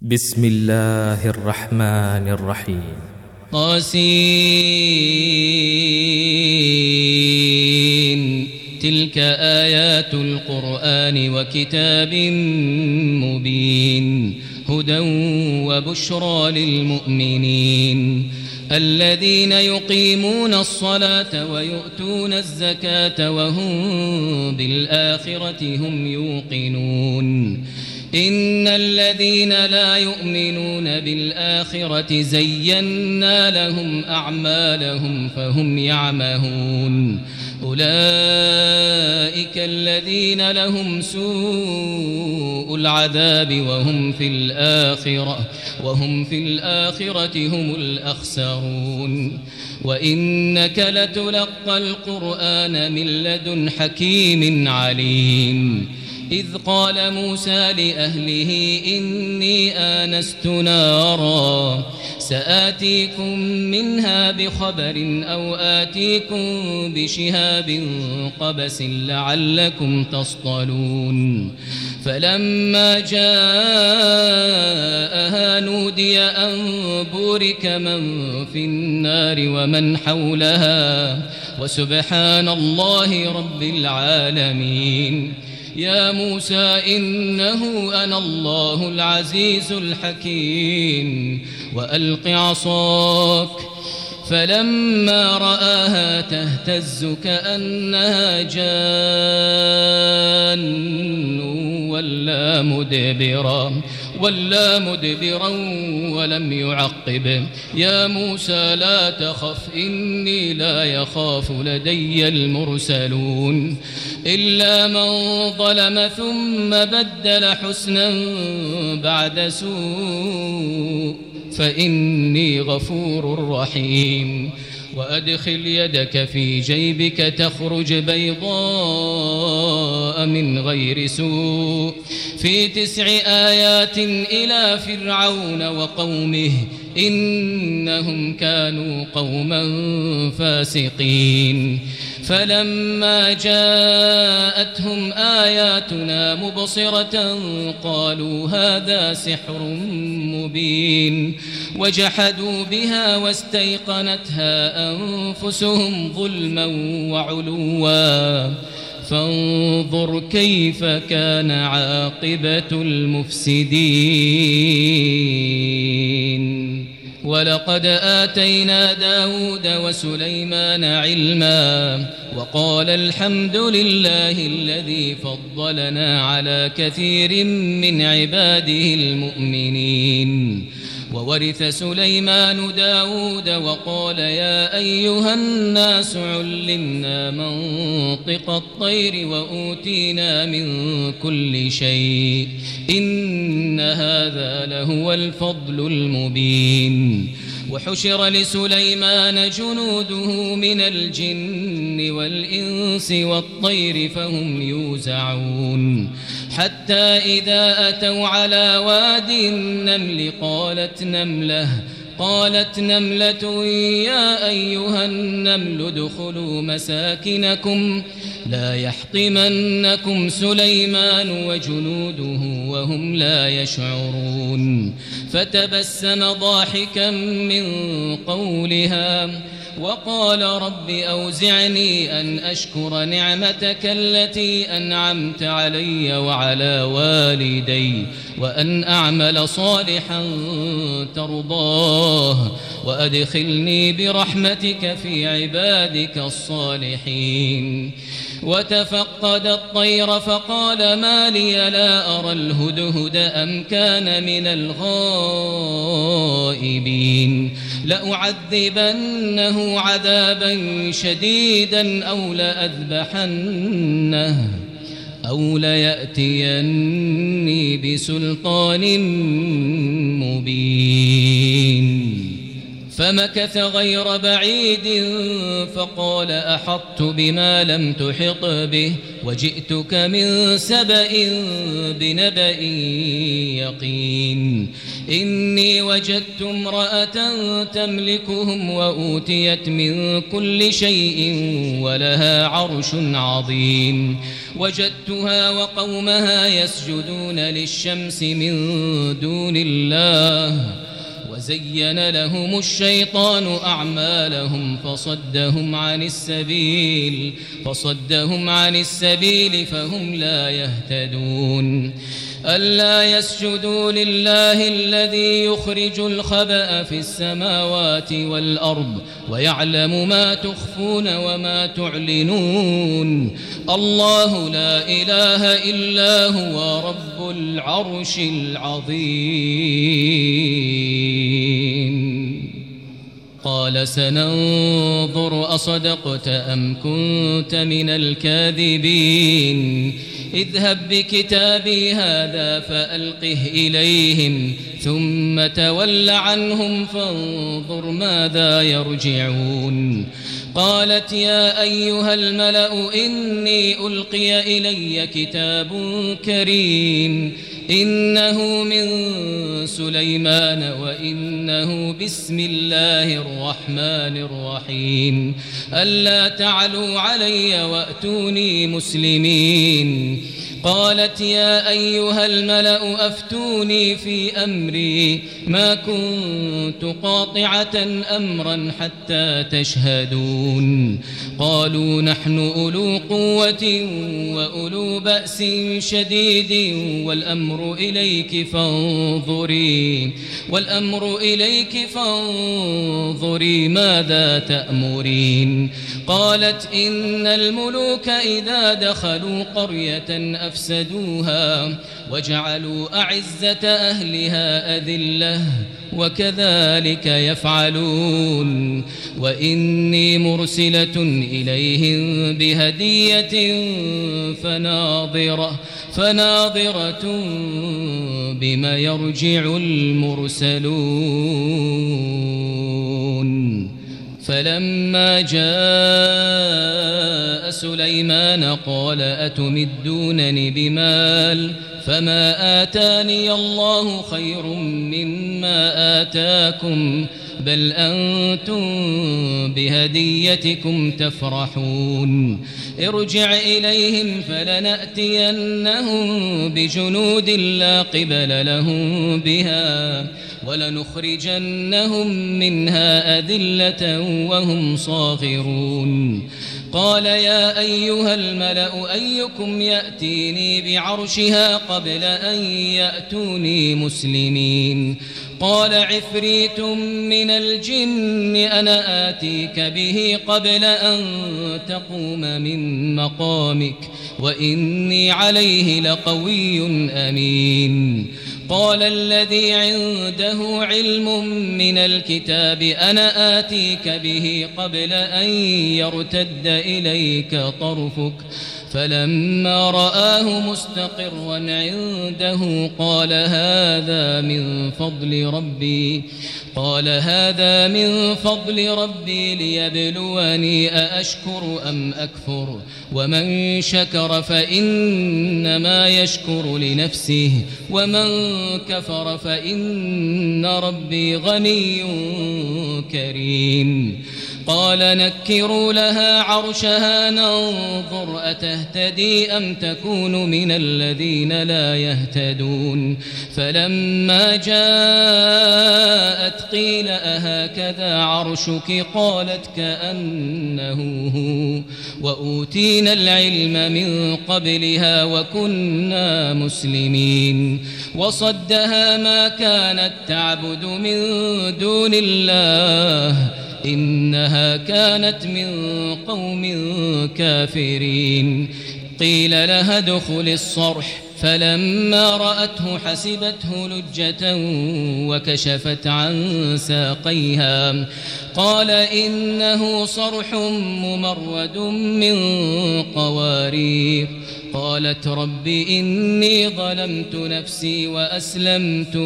بسم الله الرحمن الرحيم. طاسين. تلك آيات القرآن وكتاب مبين هدى وبشرى للمؤمنين الذين يقيمون الصلاة ويؤتون الزكاة وهم بالآخرة هم يوقنون. إن الذين لا يؤمنون بالآخرة زينا لهم أعمالهم فهم يعمهون. أولئك الذين لهم سوء العذاب وهم في الآخرة هم الأخسرون. وإنك لتلقى القرآن من لدن حكيم عليم. إذ قال موسى لأهله إني آنست نارا سآتيكم منها بخبر أو آتيكم بشهاب قبس لعلكم تصطلون. فلما جاءها نودي أن بورك من في النار ومن حولها وسبحان الله رب العالمين. يا موسى إنه أنا الله العزيز الحكيم وألق عصاك. فلما رآها تهتز كأنها جان ولا مدبرا ولم يعقب. يا موسى لا تخف إني لا يخاف لدي المرسلون. إلا من ظلم ثم بدل حسنا بعد سوء فإني غفور رحيم. وأدخل يدك في جيبك تخرج بيضاء من غير سوء في 9 آيات إلى فرعون وقومه إنهم كانوا قوما فاسقين. فلما جاءتهم آياتنا مبصرة قالوا هذا سحر مبين وجحدوا بها واستيقنتها أنفسهم ظلما وعلوا فانظر كيف كان عاقبة المفسدين. ولقد آتينا داود وسليمان علما وقال الحمد لله الذي فضلنا على كثير من عباده المؤمنين. وورث سليمان داود وقال يا أيها الناس علمنا منطق الطير وأوتينا من كل شيء إن هذا لهو الفضل المبين. وحشر لسليمان جنوده من الجن والإنس والطير فهم يوزعون. حتى إذا أتوا على واد النمل قالت نملة يا أيها النمل ادخلوا مساكنكم لا يحطمنكم سليمان وجنوده وهم لا يشعرون. فتبسم ضاحكا من قولها وقال رب أوزعني أن أشكر نعمتك التي أنعمت علي وعلى والدي وأن أعمل صالحا ترضاه وأدخلني برحمتك في عبادك الصالحين. وتفقد الطير فقال ما لي لا أرى الهدهد أم كان من الغائبين. لأعذبنه عذابا شديدا أو ليأتيني بسلطان مبين. فمكث غير بعيد فقال أحطت بما لم تحط به وجئتك من سبأ بنبأ يقين إني وجدت امرأة تملكهم وأوتيت من كل شيء ولها عرش عظيم وجدتها وقومها يسجدون للشمس من دون الله وزين لهم الشيطان أعمالهم فصدهم عن السبيل فهم لا يهتدون ألا يسجدوا لله الذي يخرج الخبأ في السماوات والأرض ويعلم ما تخفون وما تعلنون الله لا إله إلا هو رب العرش العظيم قال سننظر أصدقت أم كنت من الكاذبين اذهب بكتابي هذا فألقه إليهم ثم تول عنهم فانظر ماذا يرجعون قالت يا أيها الملأ إني ألقي إلي كتاب كريم إنه من سليمان وإنه بسم الله الرحمن الرحيم ألا تعلوا علي وأتوني مسلمين قالت يا أيها الملأ أفتوني في أمري ما كنت قاطعة أمرا حتى تشهدون قالوا نحن أولو قوة وأولو بأس شديد والأمر إليك فانظري ماذا تأمرين قالت إن الملوك إذا دخلوا قرية أفسدوها وجعلوا أعزة أهلها أذلة وكذلك يفعلون وإني مرسلة إليهم بهدية فناظرة بما يرجع المرسلون فلما جاء سليمان قال أتمدونني بمال فما آتاني الله خير مما آتاكم بل أنتم بهديتكم تفرحون ارجع إليهم فلنأتينهم بجنود لا قبل لهم بها ولنخرجنهم منها أذلة وهم صاغرون قال يا أيها الملأ أيكم يأتيني بعرشها قبل أن يأتوني مسلمين قال عفريت من الجن أنا آتيك به قبل أن تقوم من مقامك وإني عليه لقوي أمين قال الذي عنده علم من الكتاب أنا آتيك به قبل أن يرتد إليك طرفك فلما رآه مستقرا عنده قال هذا من فضل ربي ليبلوني أأشكر أم أكفر ومن شكر فإنما يشكر لنفسه ومن كفر فإن ربي غني كريم قال نكروا لها عرشها ننظر أتهتدي أم تكون من الذين لا يهتدون فلما جاءت قيل أهكذا عرشك قالت كأنه هو وأوتينا العلم من قبلها وكنا مسلمين وصدها ما كانت تعبد من دون الله إنها كانت من قوم كافرين قيل لها ادخل الصرح فلما رأته حسبته لجة وكشفت عن ساقيها قال إنه صرح ممرد من قوارير قالت رب إني ظلمت نفسي وأسلمت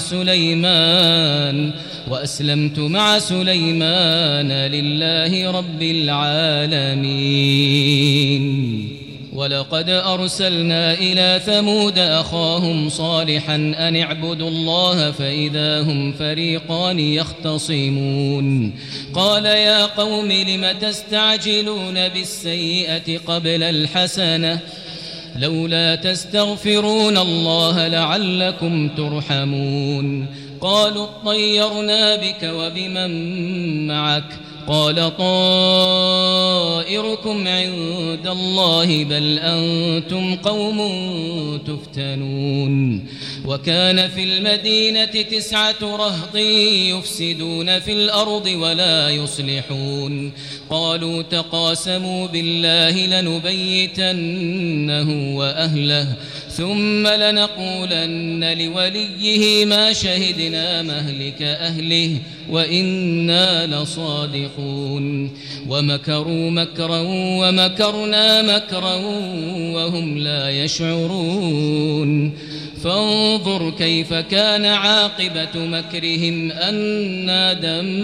مع سليمان لله رب العالمين. ولقد أرسلنا إلى ثمود أخاهم صالحا أن اعبدوا الله فإذا هم فريقان يختصمون. قال يا قوم لم تستعجلون بالسيئة قبل الحسنة لولا تستغفرون الله لعلكم ترحمون. قالوا اطيرنا بك وبمن معك قال طائركم عند الله بل أنتم قوم تفتنون. وكان في المدينة 9 رهط يفسدون في الأرض ولا يصلحون. قالوا تقاسموا بالله لنبيتنه وأهله ثم لنقولن لوليه ما شهدنا مهلك أهله وإنا لصادقون. ومكروا مكرا ومكرنا مكرا وهم لا يشعرون. فانظر كيف كان عاقبة مكرهم أنا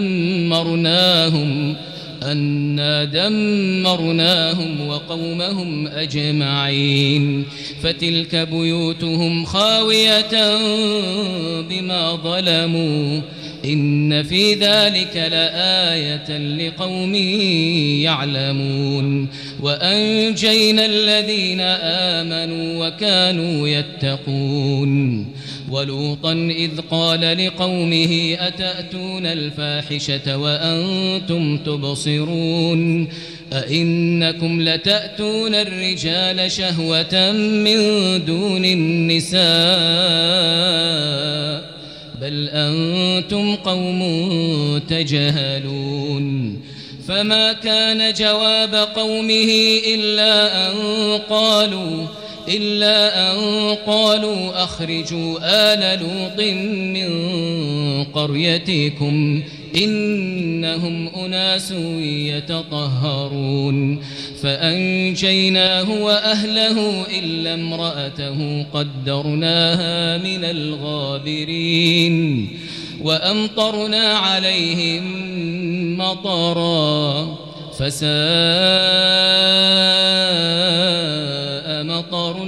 دمرناهم وقومهم أجمعين. فتلك بيوتهم خاوية بما ظلموا إن في ذلك لآية لقوم يعلمون. وأنجينا الذين آمنوا وكانوا يتقون. ولوطا إذ قال لقومه أتأتون الفاحشة وأنتم تبصرون أئنكم لتأتون الرجال شهوة من دون النساء بل أنتم قوم تجهلون. فما كان جواب قومه إلا أن قالوا أخرجوا آل لوط من قريتكم إنهم أناس يتطهرون. فأنجيناه وأهله إلا امرأته قدرناها من الغابرين. وأمطرنا عليهم مطرا فساء مطر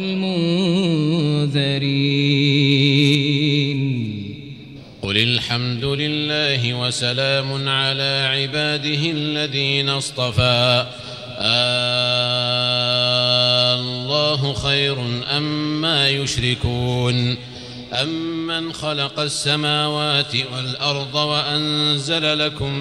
المنذرين. قل الحمد لله وسلام على عباده الذين اصطفى الله خير أما يشركون. أمن خلق السماوات والأرض وأنزل لكم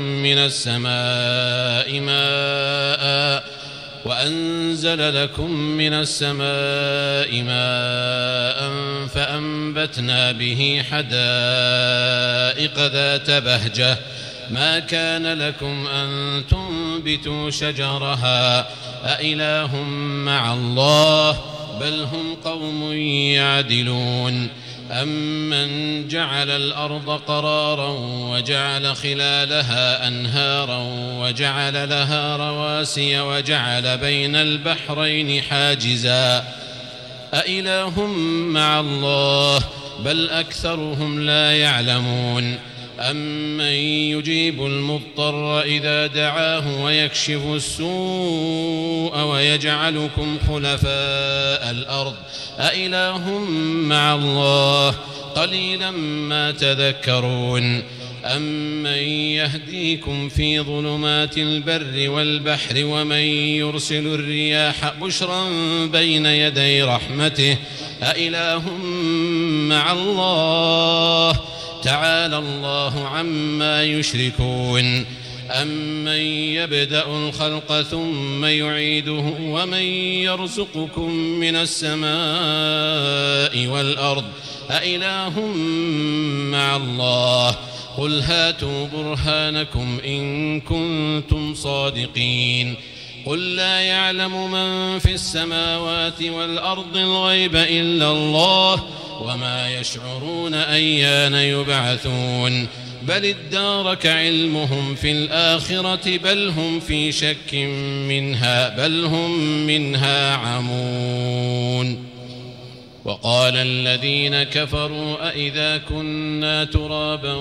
من السماء ماء فأنبتنا به حدائق ذات بهجة ما كان لكم أن تنبتوا شجرها أإله مع الله بل هم قوم يعدلون. أمن جعل الأرض قرارا وجعل خلالها أنهارا وجعل لها رواسي وجعل بين البحرين حاجزا أإله مع الله بل أكثرهم لا يعلمون. أمن يجيب المضطر إذا دعاه ويكشف السوء ويجعلكم خلفاء الأرض أإله مع الله قليلا ما تذكرون. أمن يهديكم في ظلمات البر والبحر ومن يرسل الرياح بشرا بين يدي رحمته أإله مع الله تعالى الله عما يشركون. أمن يبدأ الخلق ثم يعيده ومن يرزقكم من السماء والأرض أإله مع الله قل هاتوا برهانكم إن كنتم صادقين. قل لا يعلم من في السماوات والأرض الغيب إلا الله وما يشعرون أيان يبعثون. بل ادارك علمهم في الآخرة بل هم في شك منها بل هم منها عمون. وقال الذين كفروا أئذا كنا ترابا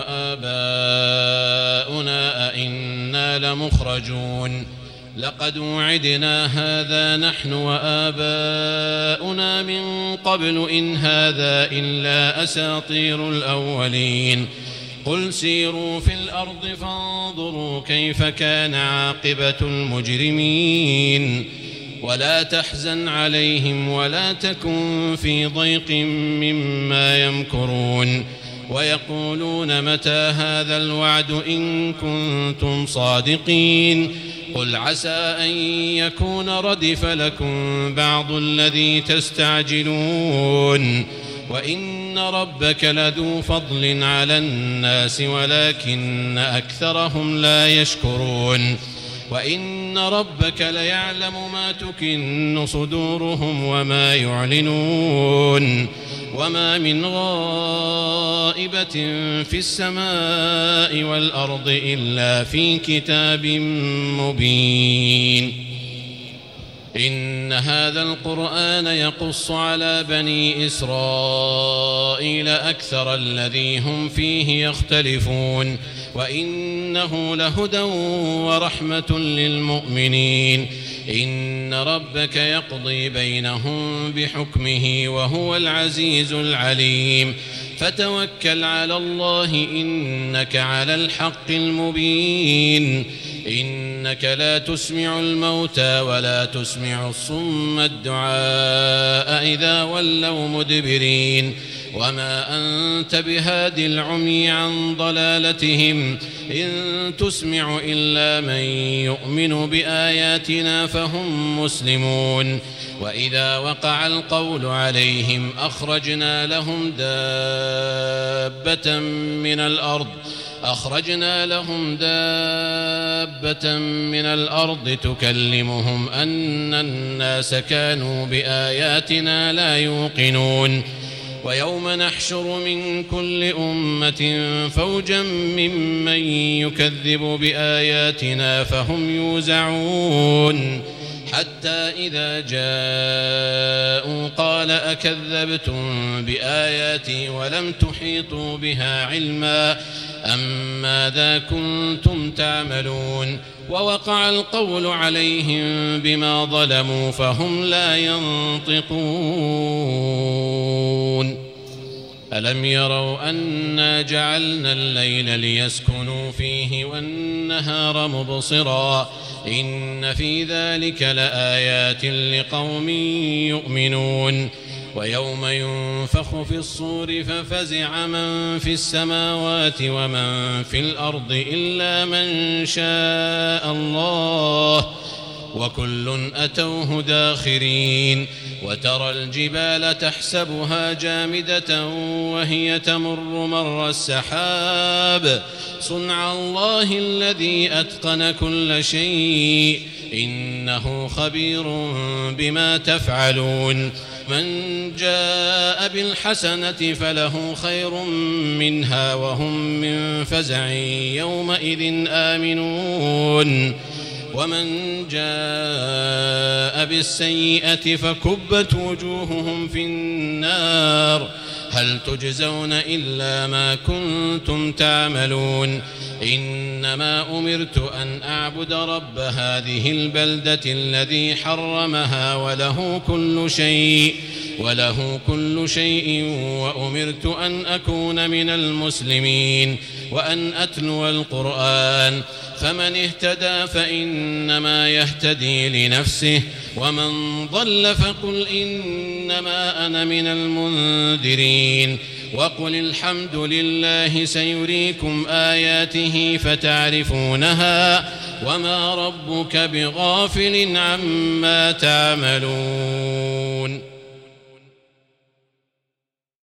وآباؤنا أئنا لمخرجون لقد وعدنا هذا نحن وآباؤنا من قبل إن هذا إلا أساطير الأولين قل سيروا في الأرض فانظروا كيف كان عاقبة المجرمين ولا تحزن عليهم ولا تكن في ضيق مما يمكرون ويقولون متى هذا الوعد إن كنتم صادقين قل عسى أن يكون ردف لكم بعض الذي تستعجلون وإن ربك لذو فضل على الناس ولكن أكثرهم لا يشكرون وإن ربك ليعلم ما تكن صدورهم وما يعلنون وما من غائبة في السماء والأرض إلا في كتاب مبين. إن هذا القرآن يقص على بني إسرائيل أكثر الذي هم فيه يختلفون وإنه لهدى ورحمة للمؤمنين. إن ربك يقضي بينهم بحكمه وهو العزيز العليم فتوكل على الله إنك على الحق المبين. إنك لا تسمع الموتى ولا تسمع الصم الدعاء إذا ولوا مدبرين وما أنت بهاد العمي عن ضلالتهم إن تسمع إلا من يؤمن بآياتنا فهم مسلمون. وإذا وقع القول عليهم أخرجنا لهم دابة من الأرض تكلمهم أن الناس كانوا بآياتنا لا يوقنون. ويوم نحشر من كل أمة فوجا ممن يكذب بآياتنا فهم يوزعون حتى إذا جاءوا قال أكذبتم بآياتي ولم تحيطوا بها علما أم ماذا كنتم تعملون. ووقع القول عليهم بما ظلموا فهم لا ينطقون. ألم يروا أنا جعلنا الليل ليسكنوا فيه والنهار مبصرا إن في ذلك لآيات لقوم يؤمنون. ويوم ينفخ في الصور ففزع من في السماوات ومن في الأرض إلا من شاء الله وكل أتوه داخرين. وترى الجبال تحسبها جامدة وهي تمر مر السحاب صنع الله الذي أتقن كل شيء إنه خبير بما تفعلون. من جاء بالحسنة فله خير منها وهم من فزع يومئذ آمنون. ومن جاء بالسيئة فكبت وجوههم في النار هل تجزون إلا ما كنتم تعملون. إنما أمرت أن أعبد رب هذه البلدة الذي حرمها وله كل شيء وأمرت أن أكون من المسلمين وأن أتلو القرآن فمن اهتدى فإنما يهتدي لنفسه ومن ضل فقل إنما أنا من المنذرين. وقل الحمد لله سيريكم آياته فتعرفونها وما ربك بغافل عما تعملون.